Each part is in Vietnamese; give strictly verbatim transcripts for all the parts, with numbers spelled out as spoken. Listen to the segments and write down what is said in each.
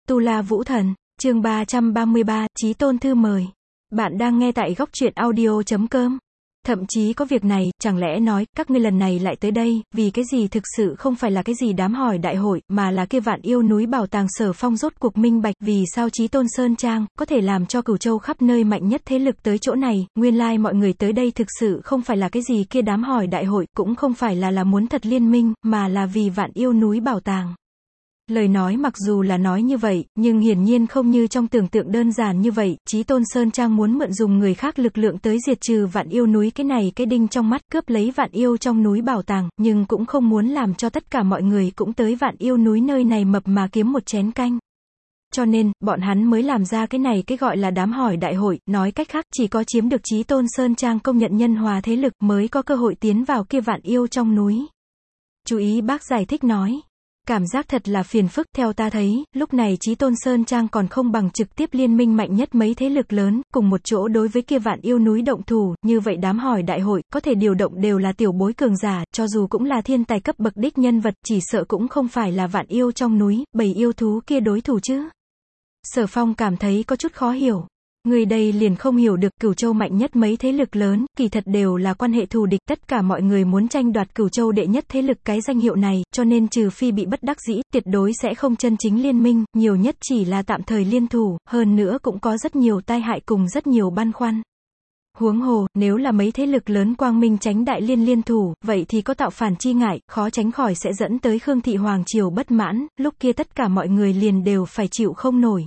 Tu La Vũ Thần, chương ba trăm ba mươi ba, Chí Tôn thư mời. Bạn đang nghe tại góc truyện audio chấm com. Thậm chí có việc này, chẳng lẽ nói, các ngươi lần này lại tới đây, vì cái gì thực sự không phải là cái gì đám hỏi đại hội, mà là kia vạn yêu núi bảo tàng Sở Phong rốt cuộc minh bạch, vì sao Chí Tôn Sơn Trang, có thể làm cho Cửu Châu khắp nơi mạnh nhất thế lực tới chỗ này, nguyên lai mọi người tới đây thực sự không phải là cái gì kia đám hỏi đại hội, cũng không phải là là muốn thật liên minh, mà là vì vạn yêu núi bảo tàng. Lời nói mặc dù là nói như vậy, nhưng hiển nhiên không như trong tưởng tượng đơn giản như vậy, Chí Tôn Sơn Trang muốn mượn dùng người khác lực lượng tới diệt trừ vạn yêu núi cái này cái đinh trong mắt, cướp lấy vạn yêu trong núi bảo tàng, nhưng cũng không muốn làm cho tất cả mọi người cũng tới vạn yêu núi nơi này mập mà kiếm một chén canh. Cho nên, bọn hắn mới làm ra cái này cái gọi là đám hỏi đại hội, nói cách khác, chỉ có chiếm được Chí Tôn Sơn Trang công nhận nhân hòa thế lực mới có cơ hội tiến vào kia vạn yêu trong núi. Chú ý bác giải thích nói. Cảm giác thật là phiền phức, theo ta thấy, lúc này Chí Tôn Sơn Trang còn không bằng trực tiếp liên minh mạnh nhất mấy thế lực lớn, cùng một chỗ đối với kia vạn yêu núi động thủ, như vậy đám hỏi đại hội, có thể điều động đều là tiểu bối cường giả, cho dù cũng là thiên tài cấp bậc đích nhân vật, chỉ sợ cũng không phải là vạn yêu trong núi, bầy yêu thú kia đối thủ chứ. Sở Phong cảm thấy có chút khó hiểu. Người đây liền không hiểu được Cửu Châu mạnh nhất mấy thế lực lớn, kỳ thật đều là quan hệ thù địch, tất cả mọi người muốn tranh đoạt Cửu Châu đệ nhất thế lực cái danh hiệu này, cho nên trừ phi bị bất đắc dĩ, tuyệt đối sẽ không chân chính liên minh, nhiều nhất chỉ là tạm thời liên thủ, hơn nữa cũng có rất nhiều tai hại cùng rất nhiều băn khoăn. Huống hồ, nếu là mấy thế lực lớn quang minh chánh đại liên liên thủ, vậy thì có tạo phản chi ngại, khó tránh khỏi sẽ dẫn tới Khương thị hoàng triều bất mãn, lúc kia tất cả mọi người liền đều phải chịu không nổi.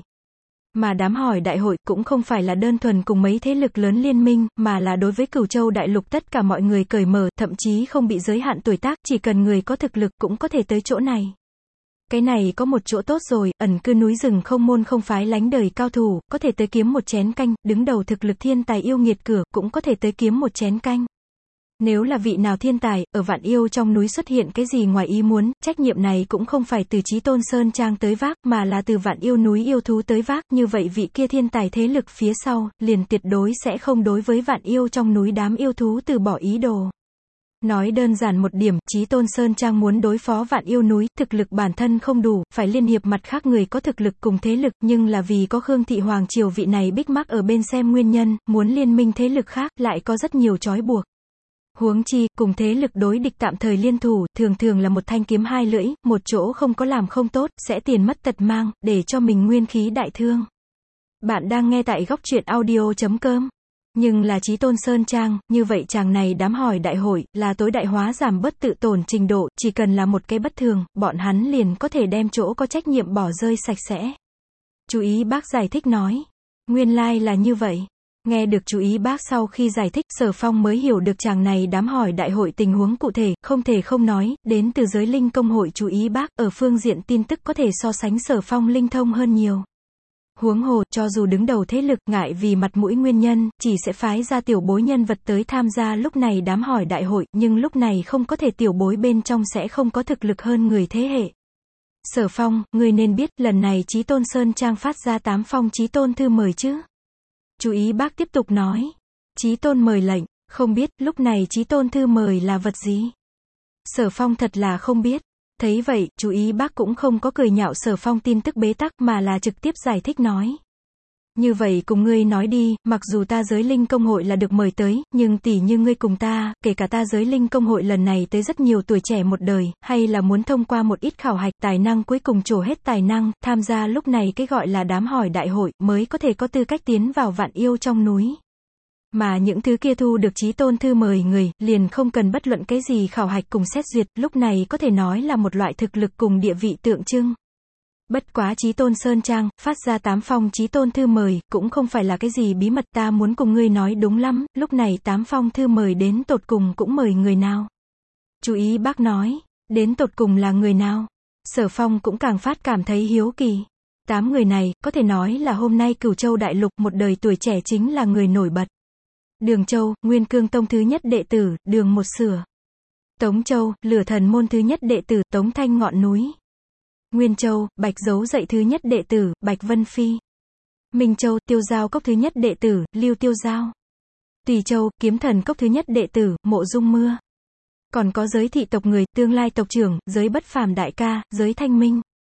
Mà đám hỏi đại hội cũng không phải là đơn thuần cùng mấy thế lực lớn liên minh, mà là đối với Cửu Châu đại lục tất cả mọi người cởi mở, thậm chí không bị giới hạn tuổi tác, chỉ cần người có thực lực cũng có thể tới chỗ này. Cái này có một chỗ tốt rồi, ẩn cư núi rừng không môn không phái lánh đời cao thủ, có thể tới kiếm một chén canh, đứng đầu thực lực thiên tài yêu nghiệt cửa, cũng có thể tới kiếm một chén canh. Nếu là vị nào thiên tài, ở vạn yêu trong núi xuất hiện cái gì ngoài ý muốn, trách nhiệm này cũng không phải từ Chí Tôn Sơn Trang tới vác, mà là từ vạn yêu núi yêu thú tới vác, như vậy vị kia thiên tài thế lực phía sau, liền tuyệt đối sẽ không đối với vạn yêu trong núi đám yêu thú từ bỏ ý đồ. Nói đơn giản một điểm, Chí Tôn Sơn Trang muốn đối phó vạn yêu núi, thực lực bản thân không đủ, phải liên hiệp mặt khác người có thực lực cùng thế lực, nhưng là vì có Khương thị hoàng triều vị này bích mắc ở bên xem nguyên nhân, muốn liên minh thế lực khác, lại có rất nhiều trói buộc. Huống chi, cùng thế lực đối địch tạm thời liên thủ, thường thường là một thanh kiếm hai lưỡi, một chỗ không có làm không tốt, sẽ tiền mất tật mang, để cho mình nguyên khí đại thương. Bạn đang nghe tại góc truyện audio chấm com. Nhưng là Chí Tôn Sơn Trang, như vậy chàng này đám hỏi đại hội, là tối đại hóa giảm bớt tự tổn trình độ, chỉ cần là một cái bất thường, bọn hắn liền có thể đem chỗ có trách nhiệm bỏ rơi sạch sẽ. Chú ý bác giải thích nói. Nguyên lai là như vậy. Nghe được chú ý bác sau khi giải thích, Sở Phong mới hiểu được chàng này đám hỏi đại hội tình huống cụ thể, không thể không nói, đến từ giới linh công hội chú ý bác, ở phương diện tin tức có thể so sánh Sở Phong linh thông hơn nhiều. Huống hồ, cho dù đứng đầu thế lực, ngại vì mặt mũi nguyên nhân, chỉ sẽ phái ra tiểu bối nhân vật tới tham gia lúc này đám hỏi đại hội, nhưng lúc này không có thể tiểu bối bên trong sẽ không có thực lực hơn người thế hệ. Sở Phong, người nên biết, lần này Chí Tôn Sơn Trang phát ra tám phong Chí Tôn thư mời chứ. Chú ý bác tiếp tục nói. Chí Tôn mời lệnh, không biết, lúc này Chí Tôn thư mời là vật gì? Sở Phong thật là không biết. Thấy vậy, chú ý bác cũng không có cười nhạo Sở Phong tin tức bế tắc, mà là trực tiếp giải thích nói. Như vậy cùng ngươi nói đi, mặc dù ta giới linh công hội là được mời tới, nhưng tỷ như ngươi cùng ta, kể cả ta giới linh công hội lần này tới rất nhiều tuổi trẻ một đời, hay là muốn thông qua một ít khảo hạch tài năng cuối cùng trổ hết tài năng, tham gia lúc này cái gọi là đám hỏi đại hội, mới có thể có tư cách tiến vào vạn yêu trong núi. Mà những thứ kia thu được Chí Tôn thư mời người, liền không cần bất luận cái gì khảo hạch cùng xét duyệt, lúc này có thể nói là một loại thực lực cùng địa vị tượng trưng. Bất quá Chí Tôn Sơn Trang, phát ra tám phong Chí Tôn thư mời, cũng không phải là cái gì bí mật, ta muốn cùng ngươi nói đúng lắm, lúc này tám phong thư mời đến tột cùng cũng mời người nào. Chú ý bác nói, đến tột cùng là người nào. Sở Phong cũng càng phát cảm thấy hiếu kỳ. Tám người này, có thể nói là hôm nay Cửu Châu đại lục một đời tuổi trẻ chính là người nổi bật. Đường Châu, Nguyên Cương Tông thứ nhất đệ tử, Đường Một Sửa. Tống Châu, Lửa Thần môn thứ nhất đệ tử, Tống Thanh Ngọn Núi. Nguyên Châu, Bạch Dấu dạy thứ nhất đệ tử, Bạch Vân Phi. Minh Châu, Tiêu Giao cốc thứ nhất đệ tử, Lưu Tiêu Giao. Tùy Châu, Kiếm Thần cốc thứ nhất đệ tử, Mộ Dung Mưa. Còn có giới thị tộc người, tương lai tộc trưởng, giới bất phàm đại ca, giới thanh minh.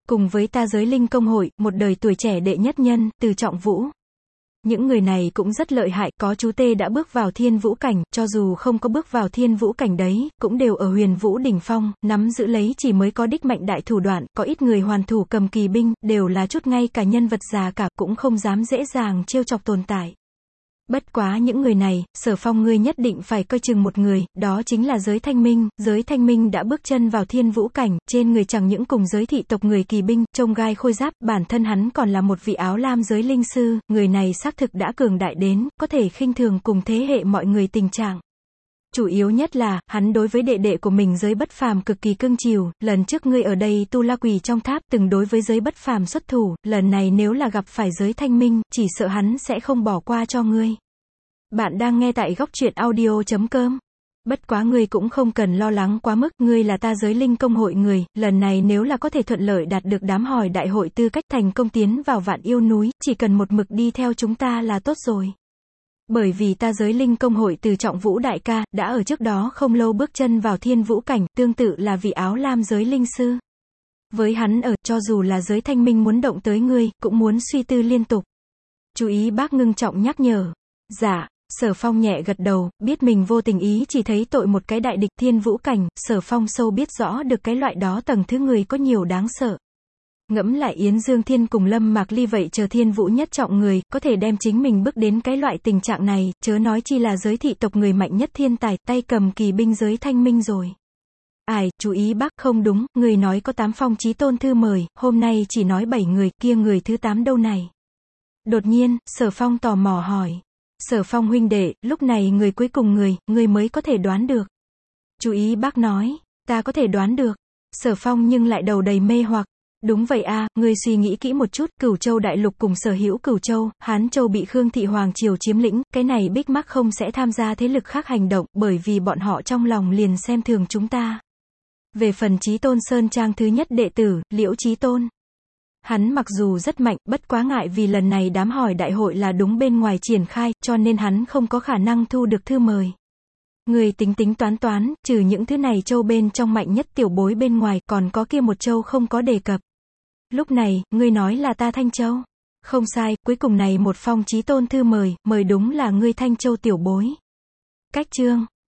cùng với ta giới linh công hội, một đời tuổi trẻ đệ nhất nhân, Từ Trọng Vũ. Những người này cũng rất lợi hại, có chú Tê đã bước vào thiên vũ cảnh, cho dù không có bước vào thiên vũ cảnh đấy, cũng đều ở huyền vũ đỉnh phong, nắm giữ lấy chỉ mới có đích mạnh đại thủ đoạn, có ít người hoàn thủ cầm kỳ binh, đều là chút ngay cả nhân vật già cả, cũng không dám dễ dàng trêu chọc tồn tại. Bất quá những người này, Sở Phong ngươi nhất định phải coi chừng một người, đó chính là Giới Thanh Minh. Giới Thanh Minh đã bước chân vào thiên vũ cảnh, trên người chẳng những cùng giới thị tộc người kỳ binh, trông gai khôi giáp, bản thân hắn còn là một vị áo lam giới linh sư, người này xác thực đã cường đại đến, có thể khinh thường cùng thế hệ mọi người tình trạng. Chủ yếu nhất là, hắn đối với đệ đệ của mình Giới Bất Phàm cực kỳ cưng chiều, lần trước ngươi ở đây tu la quỷ trong tháp, từng đối với Giới Bất Phàm xuất thủ, lần này nếu là gặp phải Giới Thanh Minh, chỉ sợ hắn sẽ không bỏ qua cho ngươi. Bạn đang nghe tại góc truyện audio chấm com. Bất quá ngươi cũng không cần lo lắng quá mức, ngươi là ta giới linh công hội người, lần này nếu là có thể thuận lợi đạt được đám hỏi đại hội tư cách thành công tiến vào Vạn Yêu núi, chỉ cần một mực đi theo chúng ta là tốt rồi. Bởi vì ta giới linh công hội Từ Trọng Vũ đại ca, đã ở trước đó không lâu bước chân vào thiên vũ cảnh, tương tự là vị áo lam giới linh sư. Với hắn ở, cho dù là Giới Thanh Minh muốn động tới ngươi, cũng muốn suy tư liên tục. Chú ý bác ngưng trọng nhắc nhở. Dạ. Sở Phong nhẹ gật đầu, biết mình vô tình ý chỉ thấy tội một cái đại địch thiên vũ cảnh, Sở Phong sâu biết rõ được cái loại đó tầng thứ người có nhiều đáng sợ. Ngẫm lại Yến Dương Thiên cùng Lâm Mạc Ly vậy chờ thiên vũ nhất trọng người, có thể đem chính mình bước đến cái loại tình trạng này, chớ nói chi là giới thị tộc người mạnh nhất thiên tài, tay cầm kỳ binh Giới Thanh Minh rồi. Ai, chú ý bác, không đúng, người nói có tám phong chí tôn thư mời, hôm nay chỉ nói bảy người, kia người thứ tám đâu này? Đột nhiên, Sở Phong tò mò hỏi. Sở Phong huynh đệ, lúc này người cuối cùng người, người mới có thể đoán được. Chú ý bác nói, ta có thể đoán được. Sở Phong nhưng lại đầu đầy mê hoặc. Đúng vậy a, ngươi suy nghĩ kỹ một chút, Cửu Châu đại lục cùng sở hữu Cửu Châu, Hán Châu bị Khương Thị Hoàng Triều chiếm lĩnh, cái này Big Mac không sẽ tham gia thế lực khác hành động, bởi vì bọn họ trong lòng liền xem thường chúng ta. Về phần Chí Tôn Sơn Trang thứ nhất đệ tử, Liễu Chí Tôn. Hắn mặc dù rất mạnh, bất quá ngại vì lần này đám hỏi đại hội là đúng bên ngoài triển khai, cho nên hắn không có khả năng thu được thư mời. Người tính tính toán toán, trừ những thứ này châu bên trong mạnh nhất tiểu bối bên ngoài, còn có kia một châu không có đề cập. Lúc này, ngươi nói là ta Thanh Châu. Không sai, cuối cùng này một phong chí tôn thư mời, mời đúng là ngươi Thanh Châu tiểu bối. Cách chương.